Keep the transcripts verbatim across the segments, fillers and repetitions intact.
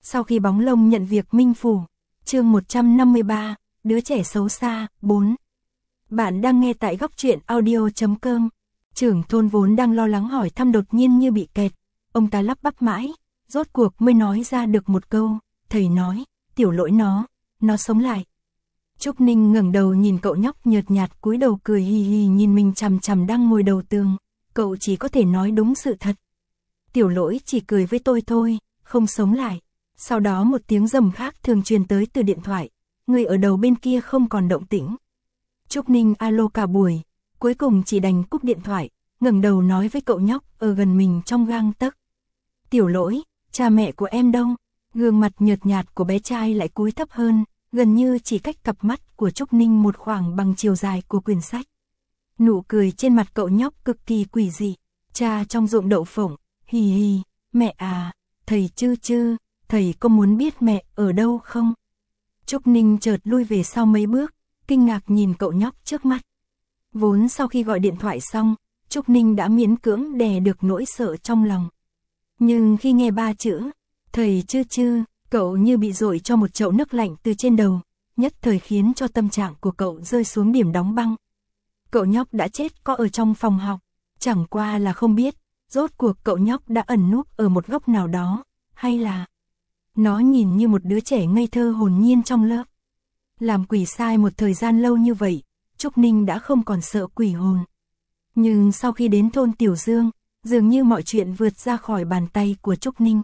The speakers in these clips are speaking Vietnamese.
Sau khi bóng lông nhận việc minh phủ. Chương một trăm năm mươi ba, đứa trẻ xấu xa, bốn. Bạn đang nghe tại góc truyện audio chấm com. Trưởng thôn vốn đang lo lắng hỏi thăm đột nhiên như bị kẹt. Ông ta lắp bắp mãi, rốt cuộc mới nói ra được một câu. Thầy nói, Tiểu Lỗi nó, nó sống lại. Trúc Ninh ngẩng đầu nhìn cậu nhóc nhợt nhạt cúi đầu cười hì hì nhìn mình chằm chằm đang ngồi đầu tường. Cậu chỉ có thể nói đúng sự thật. Tiểu Lỗi chỉ cười với tôi thôi, không sống lại. Sau đó một tiếng rầm khác thường truyền tới từ điện thoại. Người ở đầu bên kia không còn động tĩnh. Trúc Ninh alo cả buổi, cuối cùng chỉ đành cúp điện thoại, ngẩng đầu nói với cậu nhóc ở gần mình trong gang tấc. Tiểu Lỗi, cha mẹ của em đâu? Gương mặt nhợt nhạt của bé trai lại cúi thấp hơn, gần như chỉ cách cặp mắt của Trúc Ninh một khoảng bằng chiều dài của quyển sách. Nụ cười trên mặt cậu nhóc cực kỳ quỷ dị. Cha trong ruộng đậu phộng, hì hì, mẹ à, thầy chư chư, thầy có muốn biết mẹ ở đâu không? Trúc Ninh chợt lui về sau mấy bước, kinh ngạc nhìn cậu nhóc trước mắt. Vốn sau khi gọi điện thoại xong, Trúc Ninh đã miễn cưỡng đè được nỗi sợ trong lòng. Nhưng khi nghe ba chữ, thầy chư chư, cậu như bị dội cho một chậu nước lạnh từ trên đầu, nhất thời khiến cho tâm trạng của cậu rơi xuống điểm đóng băng. Cậu nhóc đã chết có ở trong phòng học, chẳng qua là không biết, rốt cuộc cậu nhóc đã ẩn núp ở một góc nào đó, hay là... Nó nhìn như một đứa trẻ ngây thơ hồn nhiên trong lớp. Làm quỷ sai một thời gian lâu như vậy, Trúc Ninh đã không còn sợ quỷ hồn. Nhưng sau khi đến thôn Tiểu Dương, dường như mọi chuyện vượt ra khỏi bàn tay của Trúc Ninh.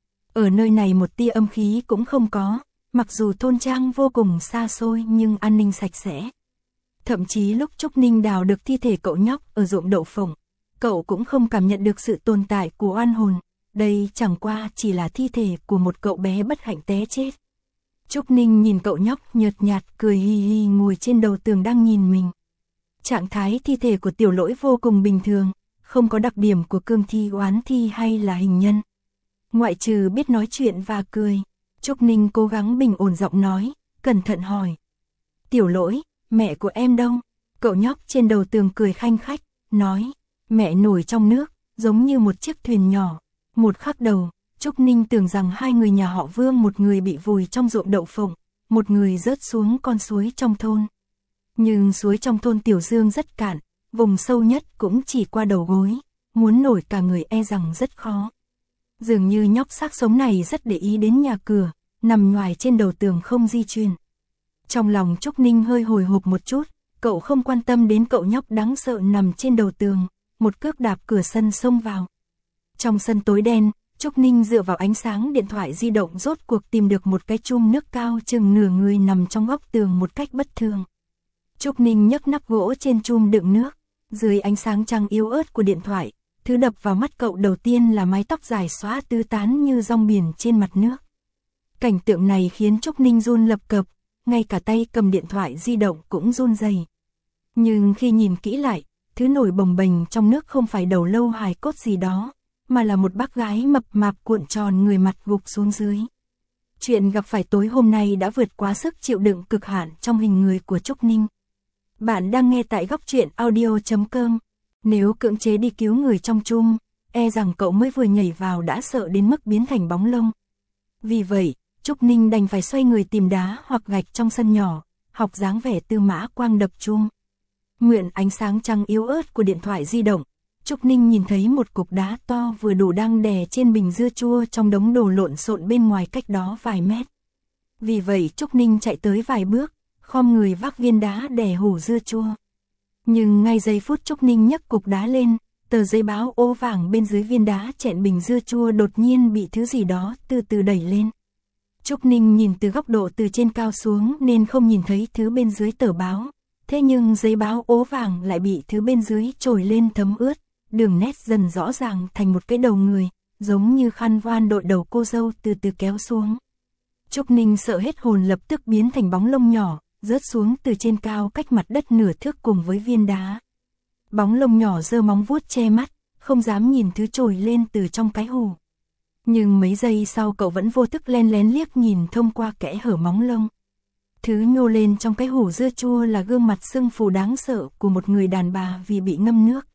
Ở nơi này một tia âm khí cũng không có, mặc dù thôn trang vô cùng xa xôi nhưng an ninh sạch sẽ. Thậm chí lúc Trúc Ninh đào được thi thể cậu nhóc ở ruộng đậu phộng, cậu cũng không cảm nhận được sự tồn tại của oan hồn. Đây chẳng qua chỉ là thi thể của một cậu bé bất hạnh té chết. Trúc Ninh nhìn cậu nhóc nhợt nhạt cười hì hì ngồi trên đầu tường đang nhìn mình. Trạng thái thi thể của Tiểu Lỗi vô cùng bình thường, không có đặc điểm của cương thi oán thi hay là hình nhân. Ngoại trừ biết nói chuyện và cười, Trúc Ninh cố gắng bình ổn giọng nói, cẩn thận hỏi. Tiểu Lỗi, mẹ của em đâu? Cậu nhóc trên đầu tường cười khanh khách, nói, mẹ nổi trong nước, giống như một chiếc thuyền nhỏ. Một khắc đầu, Trúc Ninh tưởng rằng hai người nhà họ Vương, một người bị vùi trong ruộng đậu phộng, một người rớt xuống con suối trong thôn. Nhưng suối trong thôn Tiểu Dương rất cạn, vùng sâu nhất cũng chỉ qua đầu gối, muốn nổi cả người e rằng rất khó. Dường như nhóc xác sống này rất để ý đến nhà cửa, nằm ngoài trên đầu tường không di chuyển. Trong lòng Trúc Ninh hơi hồi hộp một chút, cậu không quan tâm đến cậu nhóc đáng sợ nằm trên đầu tường, một cước đạp cửa sân xông vào. Trong sân tối đen, Trúc Ninh dựa vào ánh sáng điện thoại di động rốt cuộc tìm được một cái chum nước cao chừng nửa người nằm trong góc tường một cách bất thường. Trúc Ninh nhấc nắp gỗ trên chum đựng nước, dưới ánh sáng trăng yếu ớt của điện thoại, thứ đập vào mắt cậu đầu tiên là mái tóc dài xõa tứ tán như rong biển trên mặt nước. Cảnh tượng này khiến Trúc Ninh run lập cập, ngay cả tay cầm điện thoại di động cũng run rẩy. Nhưng khi nhìn kỹ lại, thứ nổi bồng bềnh trong nước không phải đầu lâu hài cốt gì đó, mà là một bác gái mập mạp cuộn tròn người mặt gục xuống dưới. Chuyện gặp phải tối hôm nay đã vượt quá sức chịu đựng cực hạn trong hình người của Trúc Ninh. Bạn đang nghe tại góc truyện audio chấm com. Nếu cưỡng chế đi cứu người trong chum, e rằng cậu mới vừa nhảy vào đã sợ đến mức biến thành bóng lông. Vì vậy, Trúc Ninh đành phải xoay người tìm đá hoặc gạch trong sân nhỏ, học dáng vẻ Tư Mã Quang đập chum. Mượn ánh sáng trăng yếu ớt của điện thoại di động, Trúc Ninh nhìn thấy một cục đá to vừa đủ đang đè trên bình dưa chua trong đống đồ lộn xộn bên ngoài cách đó vài mét. Vì vậy Trúc Ninh chạy tới vài bước, khom người vác viên đá đè hủ dưa chua. Nhưng ngay giây phút Trúc Ninh nhấc cục đá lên, tờ giấy báo ô vàng bên dưới viên đá chẹn bình dưa chua đột nhiên bị thứ gì đó từ từ đẩy lên. Trúc Ninh nhìn từ góc độ từ trên cao xuống nên không nhìn thấy thứ bên dưới tờ báo. Thế nhưng giấy báo ố vàng lại bị thứ bên dưới trồi lên thấm ướt, đường nét dần rõ ràng thành một cái đầu người, giống như khăn voan đội đầu cô dâu từ từ kéo xuống. Trúc Ninh sợ hết hồn lập tức biến thành bóng lông nhỏ, rớt xuống từ trên cao cách mặt đất nửa thước cùng với viên đá. Bóng lông nhỏ giơ móng vuốt che mắt, không dám nhìn thứ trồi lên từ trong cái hù. Nhưng mấy giây sau cậu vẫn vô thức len lén liếc nhìn thông qua kẽ hở móng lông. Thứ nhô lên trong cái hủ dưa chua là gương mặt sưng phù đáng sợ của một người đàn bà vì bị ngâm nước.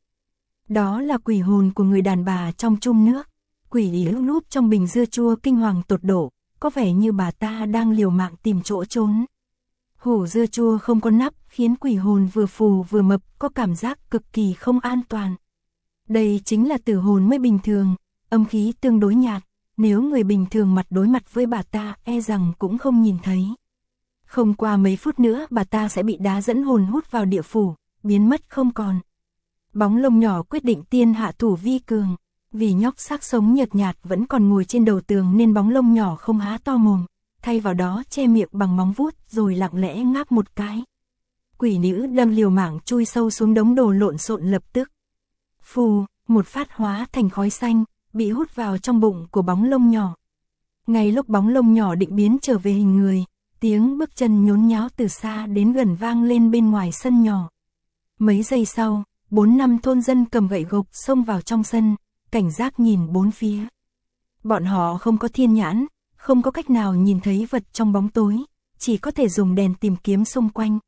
Đó là quỷ hồn của người đàn bà trong chum nước. Quỷ lúc núp trong bình dưa chua kinh hoàng tột độ, có vẻ như bà ta đang liều mạng tìm chỗ trốn. Hủ dưa chua không có nắp, khiến quỷ hồn vừa phù vừa mập có cảm giác cực kỳ không an toàn. Đây chính là tử hồn mới bình thường, âm khí tương đối nhạt, nếu người bình thường mặt đối mặt với bà ta e rằng cũng không nhìn thấy. Không qua mấy phút nữa bà ta sẽ bị đá dẫn hồn hút vào địa phủ, biến mất không còn. Bóng lông nhỏ quyết định tiên hạ thủ vi cường, vì nhóc xác sống nhợt nhạt vẫn còn ngồi trên đầu tường nên bóng lông nhỏ không há to mồm, thay vào đó che miệng bằng móng vuốt rồi lặng lẽ ngáp một cái. Quỷ nữ đâm liều mạng chui sâu xuống đống đồ lộn xộn lập tức. Phù, một phát hóa thành khói xanh, bị hút vào trong bụng của bóng lông nhỏ. Ngay lúc bóng lông nhỏ định biến trở về hình người, tiếng bước chân nhốn nháo từ xa đến gần vang lên bên ngoài sân nhỏ. Mấy giây sau, bốn năm thôn dân cầm gậy gộc xông vào trong sân, cảnh giác nhìn bốn phía. Bọn họ không có thiên nhãn, không có cách nào nhìn thấy vật trong bóng tối, chỉ có thể dùng đèn tìm kiếm xung quanh.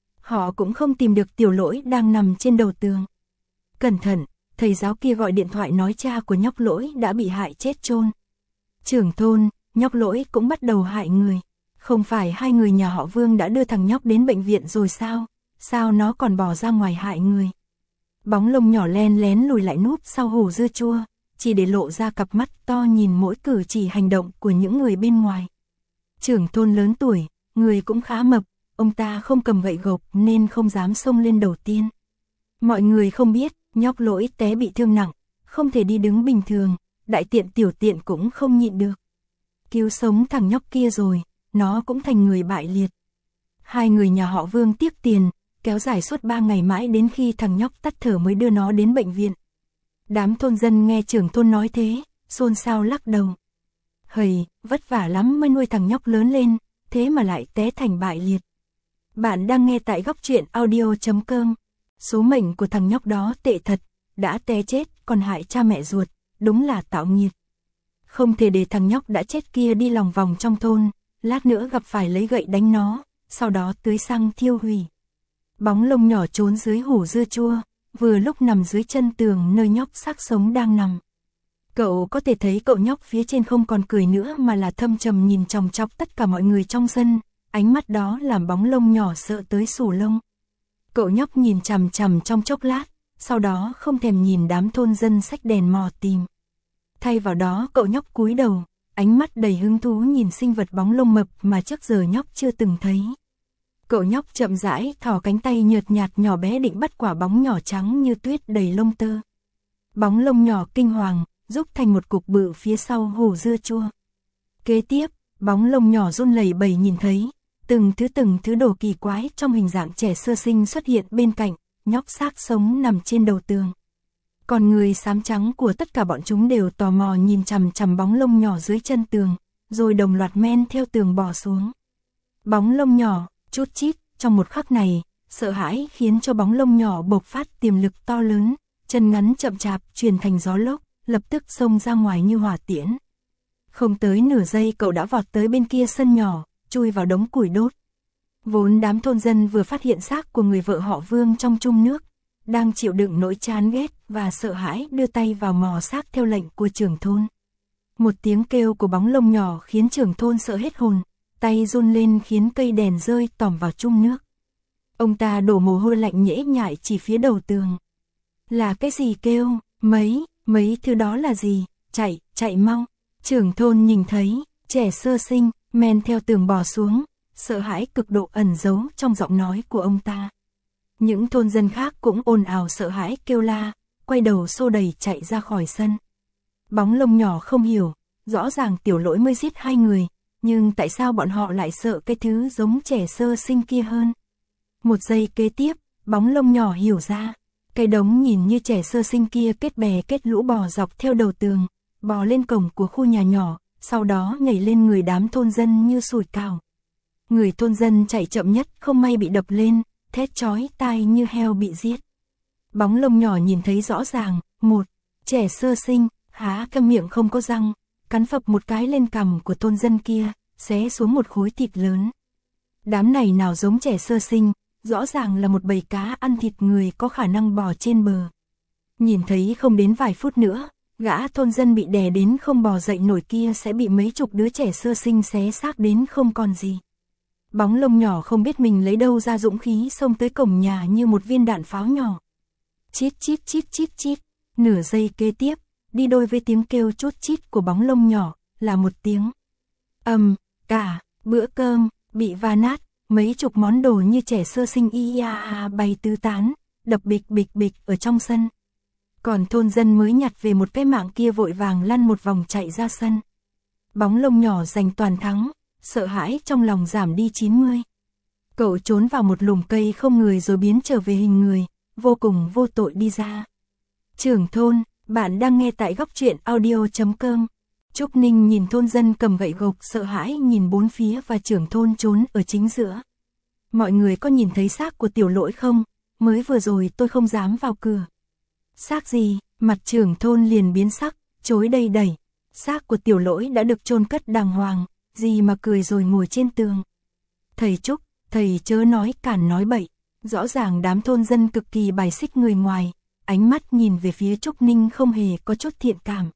Họ cũng không tìm được tiểu lỗi đang nằm trên đầu tường. Cẩn thận, thầy giáo kia gọi điện thoại nói cha của nhóc lỗi đã bị hại chết chôn. Trưởng thôn, nhóc lỗi cũng bắt đầu hại người. Không phải hai người nhà họ Vương đã đưa thằng nhóc đến bệnh viện rồi sao? Sao nó còn bỏ ra ngoài hại người? Bóng lông nhỏ len lén lùi lại núp sau hủ dưa chua, chỉ để lộ ra cặp mắt to nhìn mỗi cử chỉ hành động của những người bên ngoài. Trưởng thôn lớn tuổi, người cũng khá mập, ông ta không cầm gậy gộc nên không dám xông lên đầu tiên. Mọi người không biết, nhóc lỗi té bị thương nặng, không thể đi đứng bình thường, đại tiện tiểu tiện cũng không nhịn được. Cứu sống thằng nhóc kia rồi, nó cũng thành người bại liệt. Hai người nhà họ Vương tiếc tiền, kéo dài suốt ba ngày mãi đến khi thằng nhóc tắt thở mới đưa nó đến bệnh viện. Đám thôn dân nghe trưởng thôn nói thế, xôn xao lắc đầu. Hầy, vất vả lắm mới nuôi thằng nhóc lớn lên, thế mà lại té thành bại liệt. Bạn đang nghe tại góc truyện audio chấm com. Số mệnh của thằng nhóc đó tệ thật, đã té chết còn hại cha mẹ ruột, đúng là tạo nghiệt. Không thể để thằng nhóc đã chết kia đi lòng vòng trong thôn, lát nữa gặp phải lấy gậy đánh nó, sau đó tưới xăng thiêu hủy. Bóng lông nhỏ trốn dưới hủ dưa chua, vừa lúc nằm dưới chân tường nơi nhóc xác sống đang nằm. Cậu có thể thấy cậu nhóc phía trên không còn cười nữa mà là thâm trầm nhìn chòng chọc tất cả mọi người trong sân, ánh mắt đó làm bóng lông nhỏ sợ tới xù lông. Cậu nhóc nhìn chằm chằm trong chốc lát, sau đó không thèm nhìn đám thôn dân xách đèn mò tìm. Thay vào đó cậu nhóc cúi đầu, ánh mắt đầy hứng thú nhìn sinh vật bóng lông mập mà trước giờ nhóc chưa từng thấy. Cậu nhóc chậm rãi thò cánh tay nhợt nhạt nhỏ bé định bắt quả bóng nhỏ trắng như tuyết đầy lông tơ. Bóng lông nhỏ kinh hoàng, rúc thành một cục bự phía sau hủ dưa chua. Kế tiếp, bóng lông nhỏ run lẩy bẩy nhìn thấy, từng thứ từng thứ đồ kỳ quái trong hình dạng trẻ sơ sinh xuất hiện bên cạnh, nhóc xác sống nằm trên đầu tường. Còn người xám trắng của tất cả bọn chúng đều tò mò nhìn chằm chằm bóng lông nhỏ dưới chân tường, rồi đồng loạt men theo tường bò xuống. Bóng lông nhỏ, chút chít, trong một khắc này, sợ hãi khiến cho bóng lông nhỏ bộc phát tiềm lực to lớn, chân ngắn chậm chạp chuyển thành gió lốc, lập tức xông ra ngoài như hỏa tiễn. Không tới nửa giây cậu đã vọt tới bên kia sân nhỏ, chui vào đống củi đốt. Vốn đám thôn dân vừa phát hiện xác của người vợ họ Vương trong chung nước, đang chịu đựng nỗi chán ghét và sợ hãi đưa tay vào mò xác theo lệnh của trưởng thôn. Một tiếng kêu của bóng lông nhỏ khiến trưởng thôn sợ hết hồn, tay run lên khiến cây đèn rơi tòm vào chung nước. Ông ta đổ mồ hôi lạnh nhễ nhại chỉ phía đầu tường. Là cái gì kêu, mấy, mấy thứ đó là gì, chạy, chạy mau. Trưởng thôn nhìn thấy, trẻ sơ sinh, men theo tường bò xuống, sợ hãi cực độ ẩn giấu trong giọng nói của ông ta. Những thôn dân khác cũng ồn ào sợ hãi kêu la, quay đầu xô đẩy chạy ra khỏi sân. Bóng lông nhỏ không hiểu, rõ ràng tiểu lỗi mới giết hai người, nhưng tại sao bọn họ lại sợ cái thứ giống trẻ sơ sinh kia hơn? Một giây kế tiếp, bóng lông nhỏ hiểu ra, cái đống nhìn như trẻ sơ sinh kia kết bè kết lũ bò dọc theo đầu tường, bò lên cổng của khu nhà nhỏ, sau đó nhảy lên người đám thôn dân như sủi cảo. Người thôn dân chạy chậm nhất không may bị đập lên, thét chói tai như heo bị giết. Bóng lông nhỏ nhìn thấy rõ ràng, một trẻ sơ sinh, há căng miệng không có răng, cắn phập một cái lên cằm của thôn dân kia, xé xuống một khối thịt lớn. Đám này nào giống trẻ sơ sinh, rõ ràng là một bầy cá ăn thịt người có khả năng bò trên bờ. Nhìn thấy không đến vài phút nữa, Gã thôn dân bị đè đến không bò dậy nổi kia sẽ bị mấy chục đứa trẻ sơ sinh xé xác đến không còn gì. Bóng lông nhỏ không biết mình lấy đâu ra dũng khí xông tới cổng nhà như một viên đạn pháo nhỏ. Chít chít chít chít chít, nửa giây kế tiếp, đi đôi với tiếng kêu chút chít của bóng lông nhỏ, là một tiếng ầm, um, cả bữa cơm bị va nát, mấy chục món đồ như trẻ sơ sinh ia bay tứ tán, đập bịch bịch bịch ở trong sân. Còn thôn dân mới nhặt về một cái mạng kia vội vàng lăn một vòng chạy ra sân. Bóng lông nhỏ giành toàn thắng, sợ hãi trong lòng giảm đi chín mươi. Cậu trốn vào một lùm cây không người rồi biến trở về hình người, vô cùng vô tội đi ra. Trưởng thôn, bạn đang nghe tại góc truyện audio chấm com. Trúc Ninh nhìn thôn dân cầm gậy gộc sợ hãi nhìn bốn phía và trưởng thôn trốn ở chính giữa. Mọi người có nhìn thấy xác của Tiểu Lỗi không? Mới vừa rồi tôi không dám vào cửa. Xác gì? Mặt trưởng thôn liền biến sắc, chối đầy đẩy. Xác của Tiểu Lỗi đã được chôn cất đàng hoàng, gì mà cười rồi ngồi trên tường. Thầy Trúc, thầy chớ nói cản nói bậy. Rõ ràng đám thôn dân cực kỳ bài xích người ngoài, ánh mắt nhìn về phía Trúc Ninh không hề có chút thiện cảm.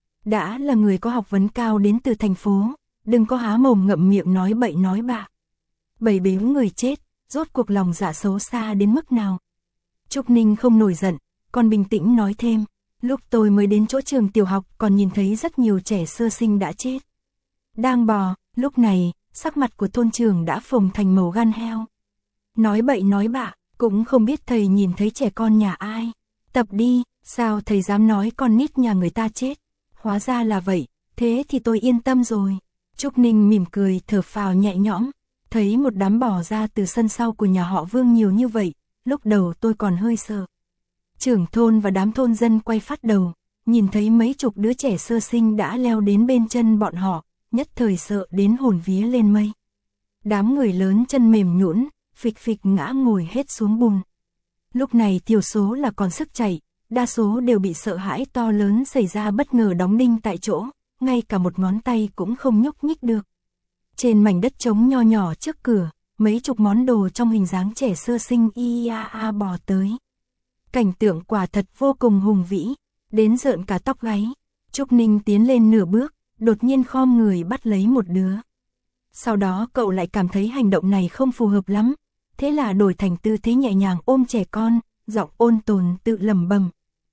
Đã là người có học vấn cao đến từ thành phố, đừng có há mồm ngậm miệng nói bậy nói bạ. Bầy bếu người chết, rốt cuộc lòng dạ xấu xa đến mức nào. Trúc Ninh không nổi giận, còn bình tĩnh nói thêm, lúc tôi mới đến chỗ trường tiểu học còn nhìn thấy rất nhiều trẻ sơ sinh đã chết. Đang bò, lúc này, sắc mặt của thôn trưởng đã phồng thành màu gan heo. Nói bậy nói bạ, cũng không biết thầy nhìn thấy trẻ con nhà ai. Tập đi, sao thầy dám nói con nít nhà người ta chết. Hóa ra là vậy, thế thì tôi yên tâm rồi. Trúc Ninh mỉm cười thở phào nhẹ nhõm. Thấy một đám bò ra từ sân sau của nhà họ Vương nhiều như vậy, lúc đầu tôi còn hơi sợ. Trưởng thôn và đám thôn dân quay phát đầu, nhìn thấy mấy chục đứa trẻ sơ sinh đã leo đến bên chân bọn họ, nhất thời sợ đến hồn vía lên mây. Đám người lớn chân mềm nhũn, phịch phịch ngã ngồi hết xuống bùn. Lúc này thiểu số là còn sức chạy, đa số đều bị sợ hãi to lớn xảy ra bất ngờ đóng đinh tại chỗ, ngay cả một ngón tay cũng không nhúc nhích được. Trên mảnh đất trống nho nhỏ trước cửa, mấy chục món đồ trong hình dáng trẻ sơ sinh ia a bò tới. Cảnh tượng quả thật vô cùng hùng vĩ, đến rợn cả tóc gáy. Trúc Ninh tiến lên nửa bước, đột nhiên khom người bắt lấy một đứa. Sau đó cậu lại cảm thấy hành động này không phù hợp lắm, thế là đổi thành tư thế nhẹ nhàng ôm trẻ con, giọng ôn tồn tự lẩm bẩm.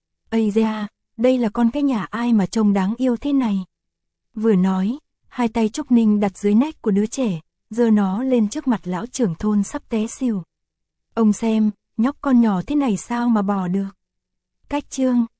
Ây da, đây là con cái nhà ai mà trông đáng yêu thế này. Vừa nói, hai tay Trúc Ninh đặt dưới nách của đứa trẻ, giơ nó lên trước mặt lão trưởng thôn sắp té xỉu. Ông xem, nhóc con nhỏ thế này sao mà bò được. Cách chương.